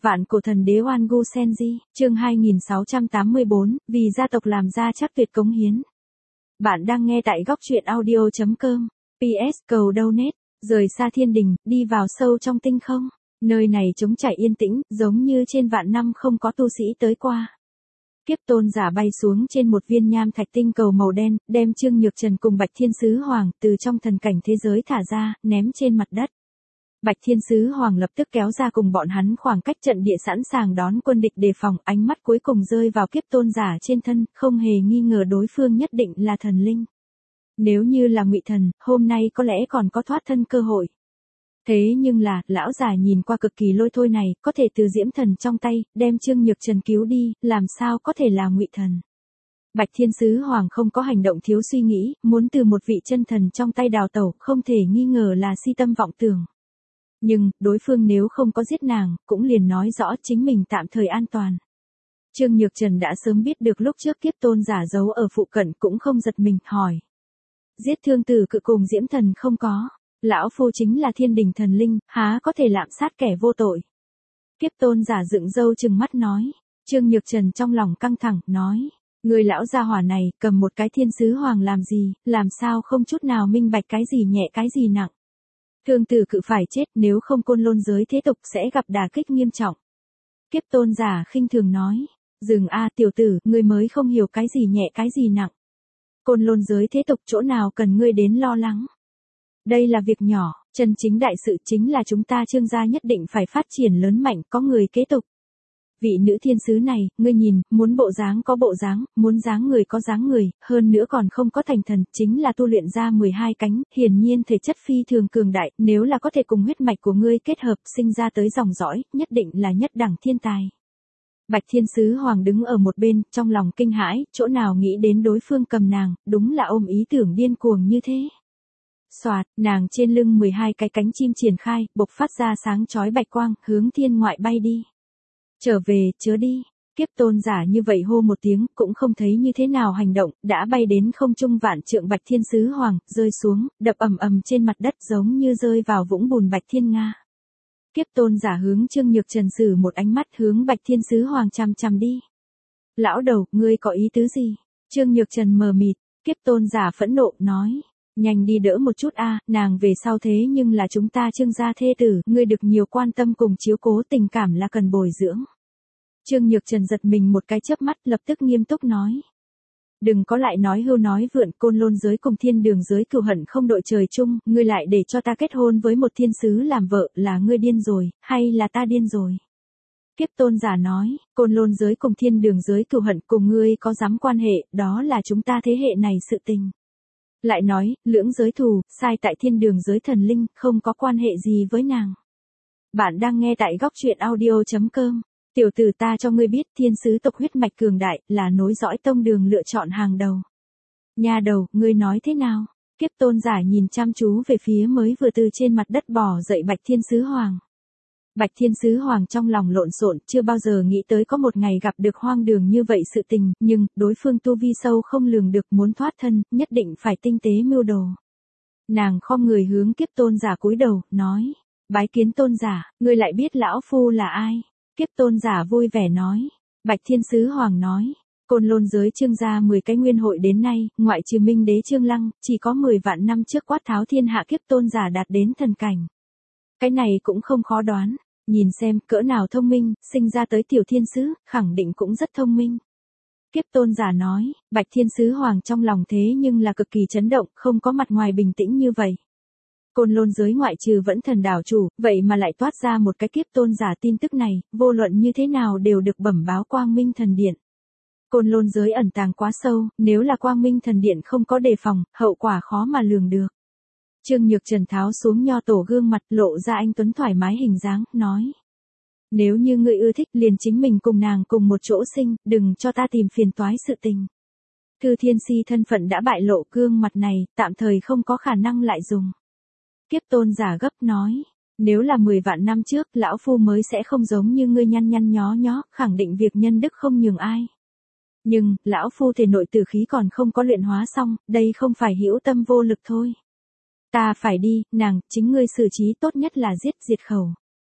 Vạn cổ thần đế Oan Gu Senji, chương 2684, vì gia tộc làm ra chắc tuyệt cống hiến. Bạn đang nghe tại góc truyện audio.com. PS cầu donate, rời xa thiên đình, đi vào sâu trong tinh không. Nơi này trống trải yên tĩnh, giống như trên vạn năm không có tu sĩ tới qua. Kiếp tôn giả bay xuống trên một viên nham thạch tinh cầu màu đen, đem Trương Nhược Trần cùng Bạch Thiên Sứ Hoàng từ trong thần cảnh thế giới thả ra, ném trên mặt đất. Bạch Thiên Sứ Hoàng lập tức kéo ra cùng bọn hắn khoảng cách trận địa sẵn sàng đón quân địch đề phòng, ánh mắt cuối cùng rơi vào kiếp tôn giả trên thân, không hề nghi ngờ đối phương nhất định là thần linh. Nếu như là ngụy thần, hôm nay có lẽ còn có thoát thân cơ hội. Thế nhưng là, lão già nhìn qua cực kỳ lôi thôi này, có thể từ diễm thần trong tay, đem Trương Nhược Trần cứu đi, làm sao có thể là ngụy thần. Bạch Thiên Sứ Hoàng không có hành động thiếu suy nghĩ, muốn từ một vị chân thần trong tay đào tẩu, không thể nghi ngờ là si tâm vọng tưởng. Nhưng, đối phương nếu không có giết nàng, cũng liền nói rõ chính mình tạm thời an toàn. Trương Nhược Trần đã sớm biết được lúc trước kiếp tôn giả giấu ở phụ cận cũng không giật mình, hỏi. Giết Thương Tử Cự cùng diễm thần không có. Lão phu chính là thiên đình thần linh, há có thể lạm sát kẻ vô tội. Kiếp tôn giả dựng râu trừng mắt nói. Trương Nhược Trần trong lòng căng thẳng, nói. Người lão gia hỏa này, cầm một cái Thiên Sứ Hoàng làm gì, làm sao không chút nào minh bạch cái gì nhẹ cái gì nặng. Thương Tử Cự phải chết, nếu không côn lôn giới thế tục sẽ gặp đả kích nghiêm trọng. Kiếp tôn giả khinh thường nói. Dừng a tiểu tử, ngươi mới không hiểu cái gì nhẹ cái gì nặng. Côn lôn giới thế tục chỗ nào cần ngươi đến lo lắng. Đây là việc nhỏ, chân chính đại sự chính là chúng ta Trương gia nhất định phải phát triển lớn mạnh, có người kế tục. Vị nữ thiên sứ này, ngươi nhìn, muốn bộ dáng có bộ dáng, muốn dáng người có dáng người, hơn nữa còn không có thành thần, chính là tu luyện ra 12 cánh, hiển nhiên thể chất phi thường cường đại, nếu là có thể cùng huyết mạch của ngươi kết hợp, sinh ra tới dòng dõi, nhất định là nhất đẳng thiên tài. Bạch Thiên Sứ Hoàng đứng ở một bên, trong lòng kinh hãi, chỗ nào nghĩ đến đối phương cầm nàng, đúng là ôm ý tưởng điên cuồng như thế. Soạt, nàng trên lưng 12 cái cánh chim triển khai, bộc phát ra sáng chói bạch quang, hướng thiên ngoại bay đi. Trở về, chớ đi. Kiếp tôn giả như vậy hô một tiếng, cũng không thấy như thế nào hành động, đã bay đến không trung vạn trượng Bạch Thiên Sứ Hoàng, rơi xuống, đập ầm ầm trên mặt đất giống như rơi vào vũng bùn Bạch Thiên Nga. Kiếp tôn giả hướng Trương Nhược Trần sử một ánh mắt hướng Bạch Thiên Sứ Hoàng chằm chằm đi. Lão đầu, ngươi có ý tứ gì? Trương Nhược Trần mờ mịt, kiếp tôn giả phẫn nộ, nói. Nhanh đi đỡ một chút a, nàng về sau thế nhưng là chúng ta Trương gia thê tử, ngươi được nhiều quan tâm cùng chiếu cố, tình cảm là cần bồi dưỡng. Trương Nhược Trần giật mình một cái chớp mắt, lập tức nghiêm túc nói. Đừng có lại nói hưu nói vượn, côn lôn giới cùng thiên đường giới cừu hận không đội trời chung, ngươi lại để cho ta kết hôn với một thiên sứ làm vợ, là ngươi điên rồi, hay là ta điên rồi? Kiếp tôn giả nói, côn lôn giới cùng thiên đường giới cừu hận cùng ngươi có dám quan hệ, đó là chúng ta thế hệ này sự tình. Lại nói, lưỡng giới thù, sai tại thiên đường giới thần linh, không có quan hệ gì với nàng. Bạn đang nghe tại góc truyện audio.com. Tiểu tử, ta cho ngươi biết, thiên sứ tộc huyết mạch cường đại, là nối dõi tông đường lựa chọn hàng đầu. Nhà đầu, ngươi nói thế nào? Kiếp tôn giả nhìn chăm chú về phía mới vừa từ trên mặt đất bò dậy Bạch Thiên Sứ Hoàng. Bạch Thiên Sứ Hoàng trong lòng lộn xộn, chưa bao giờ nghĩ tới có một ngày gặp được hoang đường như vậy sự tình, nhưng, đối phương tu vi sâu không lường được, muốn thoát thân, nhất định phải tinh tế mưu đồ. Nàng khom người hướng kiếp tôn giả cúi đầu, nói, bái kiến tôn giả, ngươi lại biết lão phu là ai? Kiếp tôn giả vui vẻ nói, Bạch Thiên Sứ Hoàng nói, côn lôn giới Trương gia 10 cái nguyên hội đến nay, ngoại trừ Minh Đế Trương Lăng, chỉ có 10 vạn năm trước quát tháo thiên hạ kiếp tôn giả đạt đến thần cảnh. Cái này cũng không khó đoán, nhìn xem cỡ nào thông minh, sinh ra tới tiểu thiên sứ, khẳng định cũng rất thông minh. Kiếp tôn giả nói, Bạch Thiên Sứ Hoàng trong lòng thế nhưng là cực kỳ chấn động, không có mặt ngoài bình tĩnh như vậy. Côn lôn giới ngoại trừ vẫn thần đảo chủ, vậy mà lại toát ra một cái kiếp tôn giả, tin tức này, vô luận như thế nào đều được bẩm báo Quang Minh Thần Điện. Côn lôn giới ẩn tàng quá sâu, nếu là Quang Minh Thần Điện không có đề phòng, hậu quả khó mà lường được. Trương Nhược Trần tháo xuống nho tổ gương mặt, lộ ra anh tuấn thoải mái hình dáng, nói. Nếu như ngươi ưa thích, liền chính mình cùng nàng cùng một chỗ sinh, đừng cho ta tìm phiền toái sự tình. Thư Thiên Si thân phận đã bại lộ, gương mặt này, tạm thời không có khả năng lại dùng. Kiếp tôn giả gấp nói, nếu là 10 vạn năm trước, lão phu mới sẽ không giống như ngươi nhăn nhăn nhó nhó, khẳng định việc nhân đức không nhường ai. Nhưng, lão phu thể nội tử khí còn không có luyện hóa xong, đây không phải hữu tâm vô lực thôi. Ta phải đi, nàng, chính ngươi xử trí tốt nhất là giết diệt khẩu.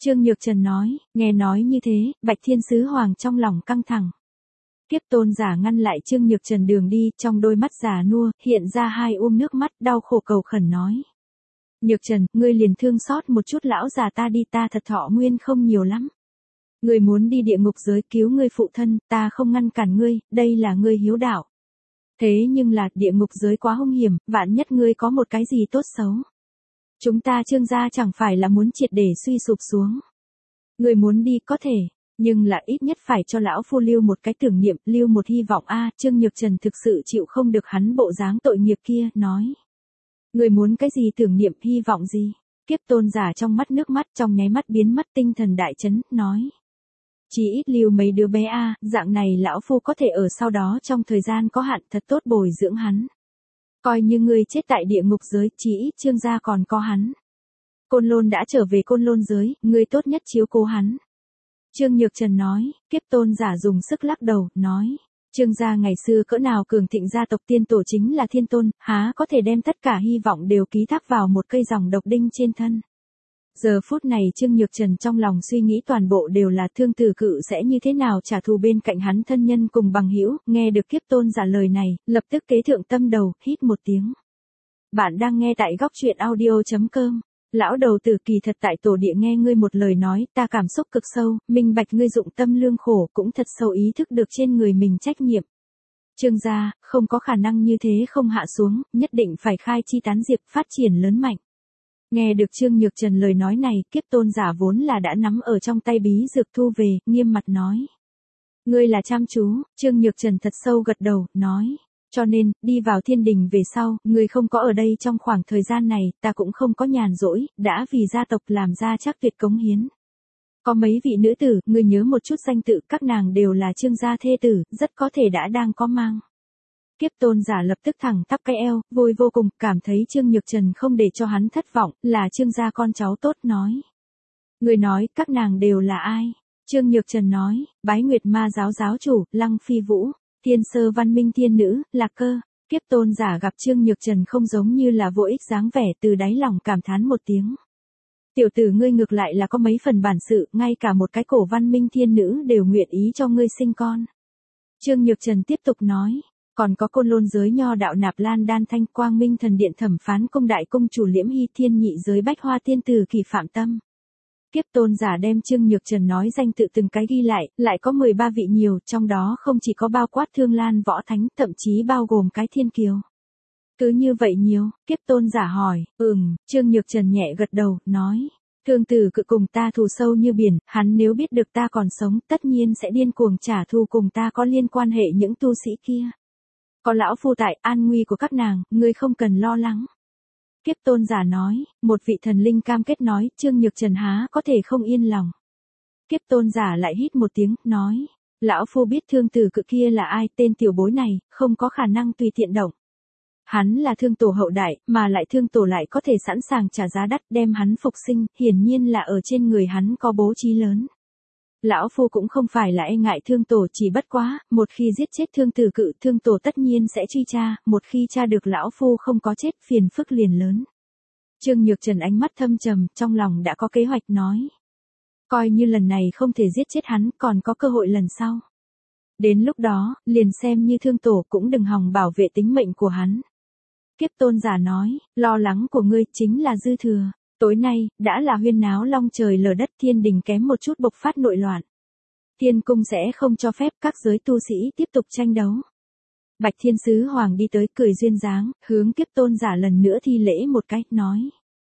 Trương Nhược Trần nói, nghe nói như thế, Bạch Thiên Sứ Hoàng trong lòng căng thẳng. Kiếp tôn giả ngăn lại Trương Nhược Trần đường đi, trong đôi mắt già nua, hiện ra hai nước mắt, đau khổ cầu khẩn nói. Nhược Trần, ngươi liền thương xót một chút lão già ta đi, ta thật thọ nguyên không nhiều lắm. Ngươi muốn đi địa ngục giới cứu ngươi phụ thân, ta không ngăn cản ngươi, đây là ngươi hiếu đạo. Thế nhưng là, địa ngục giới quá hung hiểm, vạn nhất ngươi có một cái gì tốt xấu. Chúng ta Trương gia chẳng phải là muốn triệt để suy sụp xuống. Ngươi muốn đi có thể, nhưng là ít nhất phải cho lão phu lưu một cái tưởng niệm, lưu một hy vọng a. Trương Nhược Trần thực sự chịu không được hắn bộ dáng tội nghiệp kia, nói. Ngươi muốn cái gì tưởng niệm, hy vọng gì? Kiếp tôn giả trong mắt nước mắt trong nháy mắt biến mất, tinh thần đại chấn, nói. Chỉ ít lưu mấy đứa bé a, dạng này lão phu có thể ở sau đó trong thời gian có hạn thật tốt bồi dưỡng hắn. Coi như ngươi chết tại địa ngục giới, chỉ ít Trương gia còn có hắn. Côn Lôn đã trở về Côn Lôn giới, ngươi tốt nhất chiếu cố hắn. Trương Nhược Trần nói, kiếp tôn giả dùng sức lắc đầu, nói. Trương gia ngày xưa cỡ nào cường thịnh, gia tộc tiên tổ chính là thiên tôn, há có thể đem tất cả hy vọng đều ký thác vào một cây dòng độc đinh trên thân. Giờ phút này Trương Nhược Trần trong lòng suy nghĩ toàn bộ đều là Thương Tử Cự sẽ như thế nào trả thù bên cạnh hắn thân nhân cùng bằng hữu. Nghe được kiếp tôn giả lời này, lập tức kế thượng tâm đầu, hít một tiếng. Bạn đang nghe tại góc truyện audio.com. Lão đầu tử, kỳ thật tại tổ địa nghe ngươi một lời nói, ta cảm xúc cực sâu, minh bạch ngươi dụng tâm lương khổ, cũng thật sâu ý thức được trên người mình trách nhiệm. Trương gia, không có khả năng như thế không hạ xuống, nhất định phải khai chi tán diệp, phát triển lớn mạnh. Nghe được Trương Nhược Trần lời nói này, kiếp tôn giả vốn là đã nắm ở trong tay bí dược thu về, nghiêm mặt nói. Ngươi là chăm chú. Trương Nhược Trần thật sâu gật đầu, nói. Cho nên, đi vào thiên đình về sau, ngươi không có ở đây trong khoảng thời gian này, ta cũng không có nhàn rỗi, đã vì gia tộc làm ra Trác Tuyệt cống hiến. Có mấy vị nữ tử, ngươi nhớ một chút danh tự, các nàng đều là Trương gia thê tử, rất có thể đã đang có mang. Kiếp tôn giả lập tức thẳng tắp cái eo, vui vô cùng, cảm thấy Trương Nhược Trần không để cho hắn thất vọng, là Trương gia con cháu tốt, nói. Người nói, các nàng đều là ai? Trương Nhược Trần nói, Bái Nguyệt Ma giáo giáo chủ, Lăng Phi Vũ, Thiên Sơ Văn Minh Thiên Nữ, Lạc Cơ. Kiếp tôn giả gặp Trương Nhược Trần không giống như là vô ích dáng vẻ, từ đáy lòng cảm thán một tiếng. Tiểu tử ngươi ngược lại là có mấy phần bản sự, ngay cả một cái cổ văn minh thiên nữ đều nguyện ý cho ngươi sinh con. Trương Nhược Trần tiếp tục nói. Còn có Côn Lôn giới nho đạo Nạp Lan Đan Thanh, Quang Minh Thần Điện Thẩm Phán Công Đại Công Chủ Liễm Hy, Thiên Nhị giới Bách Hoa Tiên Tử Kỳ Phạm Tâm. Kiếp tôn giả đem Trương Nhược Trần nói danh tự từng cái ghi lại có 13 vị nhiều, trong đó không chỉ có bao quát Thương Lan Võ Thánh, thậm chí bao gồm cái Thiên Kiều. Cứ như vậy nhiều, kiếp tôn giả hỏi, Trương Nhược Trần nhẹ gật đầu, nói. Thương Tử Cự cùng ta thù sâu như biển, hắn nếu biết được ta còn sống, tất nhiên sẽ điên cuồng trả thù cùng ta có liên quan hệ những tu sĩ kia. Có lão phu tại, an nguy của các nàng, ngươi không cần lo lắng. Kiếp tôn giả nói, một vị thần linh cam kết nói, Trương Nhược Trần há có thể không yên lòng. Kiếp tôn giả lại hít một tiếng, nói, lão phu biết Thương Tử Cự kia là ai, tên tiểu bối này, không có khả năng tùy tiện động. Hắn là Thương Tổ hậu đại, mà lại Thương Tổ lại có thể sẵn sàng trả giá đắt đem hắn phục sinh, hiển nhiên là ở trên người hắn có bố trí lớn. Lão phu cũng không phải là e ngại Thương Tổ, chỉ bất quá, một khi giết chết Thương Tử Cự, Thương Tổ tất nhiên sẽ truy tra, một khi tra được lão phu không có chết, phiền phức liền lớn. Trương Nhược Trần ánh mắt thâm trầm, trong lòng đã có kế hoạch, nói. Coi như lần này không thể giết chết hắn, còn có cơ hội lần sau. Đến lúc đó, liền xem như Thương Tổ cũng đừng hòng bảo vệ tính mệnh của hắn. Kiếp tôn giả nói, lo lắng của ngươi chính là dư thừa. Tối nay, đã là huyên náo long trời lở đất, thiên đình kém một chút bộc phát nội loạn. Thiên cung sẽ không cho phép các giới tu sĩ tiếp tục tranh đấu. Bạch Thiên Sứ Hoàng đi tới, cười duyên dáng, hướng kiếp tôn giả lần nữa thi lễ một cách, nói.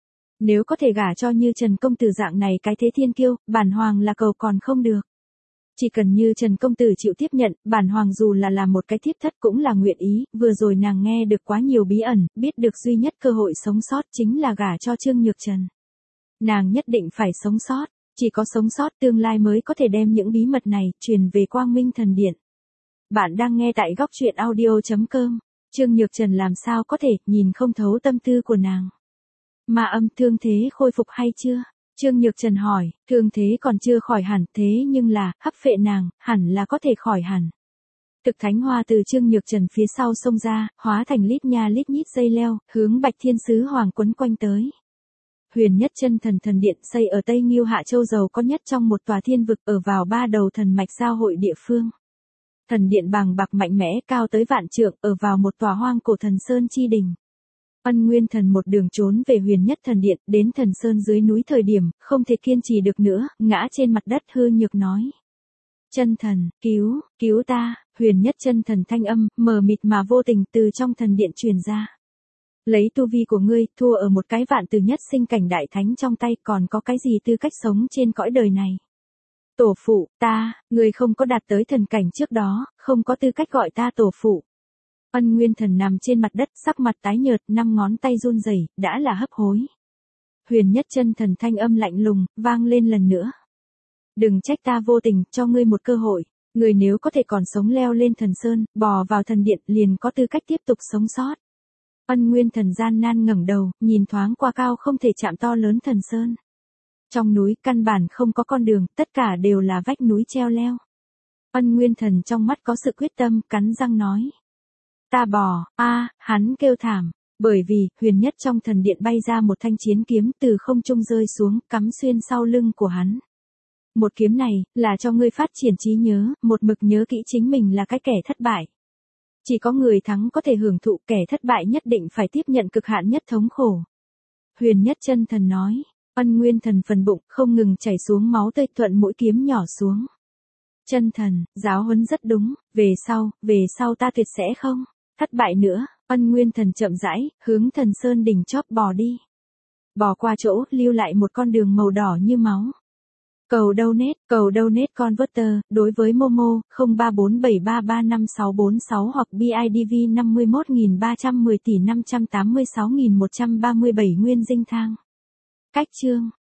Nếu có thể gả cho như Trần Công Tử dạng này cái thế thiên kiêu, bản hoàng là cầu còn không được. Chỉ cần như Trần Công Tử chịu tiếp nhận, bản hoàng dù là làm một cái thiếp thất cũng là nguyện ý, vừa rồi nàng nghe được quá nhiều bí ẩn, biết được duy nhất cơ hội sống sót chính là gả cho Trương Nhược Trần. Nàng nhất định phải sống sót, chỉ có sống sót tương lai mới có thể đem những bí mật này truyền về Quang Minh Thần Điện. Bạn đang nghe tại góc truyện audio.com, Trương Nhược Trần làm sao có thể nhìn không thấu tâm tư của nàng. Ma Âm, thương thế khôi phục hay chưa? Trương Nhược Trần hỏi, thương thế còn chưa khỏi hẳn, thế nhưng là, hấp phệ nàng, hẳn là có thể khỏi hẳn. Thực thánh hoa từ Trương Nhược Trần phía sau xông ra, hóa thành lít nha lít nhít dây leo, hướng Bạch Thiên Sứ Hoàng quấn quanh tới. Huyền Nhất Chân Thần thần điện xây ở Tây Ngưu Hạ Châu giàu có nhất trong một tòa thiên vực ở vào 3 đầu thần mạch giao hội địa phương. Thần điện bàng bạc mạnh mẽ cao tới vạn trượng ở vào một tòa hoang cổ thần sơn chi đỉnh. Ân Nguyên Thần một đường trốn về Huyền Nhất Thần điện, đến thần sơn dưới núi thời điểm, không thể kiên trì được nữa, ngã trên mặt đất hư nhược nói. Chân thần, cứu ta, Huyền Nhất Chân Thần thanh âm, mờ mịt mà vô tình từ trong thần điện truyền ra. Lấy tu vi của ngươi, thua ở một cái vạn từ nhất sinh cảnh đại thánh trong tay còn có cái gì tư cách sống trên cõi đời này. Tổ phụ, ngươi không có đạt tới thần cảnh trước đó, không có tư cách gọi ta tổ phụ. Ân Nguyên Thần nằm trên mặt đất, sắc mặt tái nhợt, 5 ngón tay run rẩy, đã là hấp hối. Huyền Nhất Chân Thần thanh âm lạnh lùng, vang lên lần nữa. Đừng trách ta vô tình, cho ngươi một cơ hội. Ngươi nếu có thể còn sống leo lên thần sơn, bò vào thần điện liền có tư cách tiếp tục sống sót. Ân Nguyên Thần gian nan ngẩng đầu, nhìn thoáng qua cao không thể chạm to lớn thần sơn. Trong núi căn bản không có con đường, tất cả đều là vách núi treo leo. Ân Nguyên Thần trong mắt có sự quyết tâm, cắn răng nói. Ta bò, hắn kêu thảm, bởi vì, Huyền Nhất trong thần điện bay ra một thanh chiến kiếm từ không trung rơi xuống, cắm xuyên sau lưng của hắn. Một kiếm này, là cho ngươi phát triển trí nhớ, một mực nhớ kỹ chính mình là cái kẻ thất bại. Chỉ có người thắng có thể hưởng thụ, kẻ thất bại nhất định phải tiếp nhận cực hạn nhất thống khổ. Huyền Nhất Chân Thần nói, Ân Nguyên Thần phần bụng không ngừng chảy xuống máu tươi thuận mũi kiếm nhỏ xuống. Chân thần, giáo huấn rất đúng, về sau ta tuyệt sẽ không thất bại nữa. Ân Nguyên Thần chậm rãi, hướng thần sơn đỉnh chóp bò đi. Bò qua chỗ, lưu lại một con đường màu đỏ như máu. Cầu donate converter, đối với Momo, 0347335646 hoặc BIDV 51310 tỷ 586.137 nguyên dinh thang. Cách chương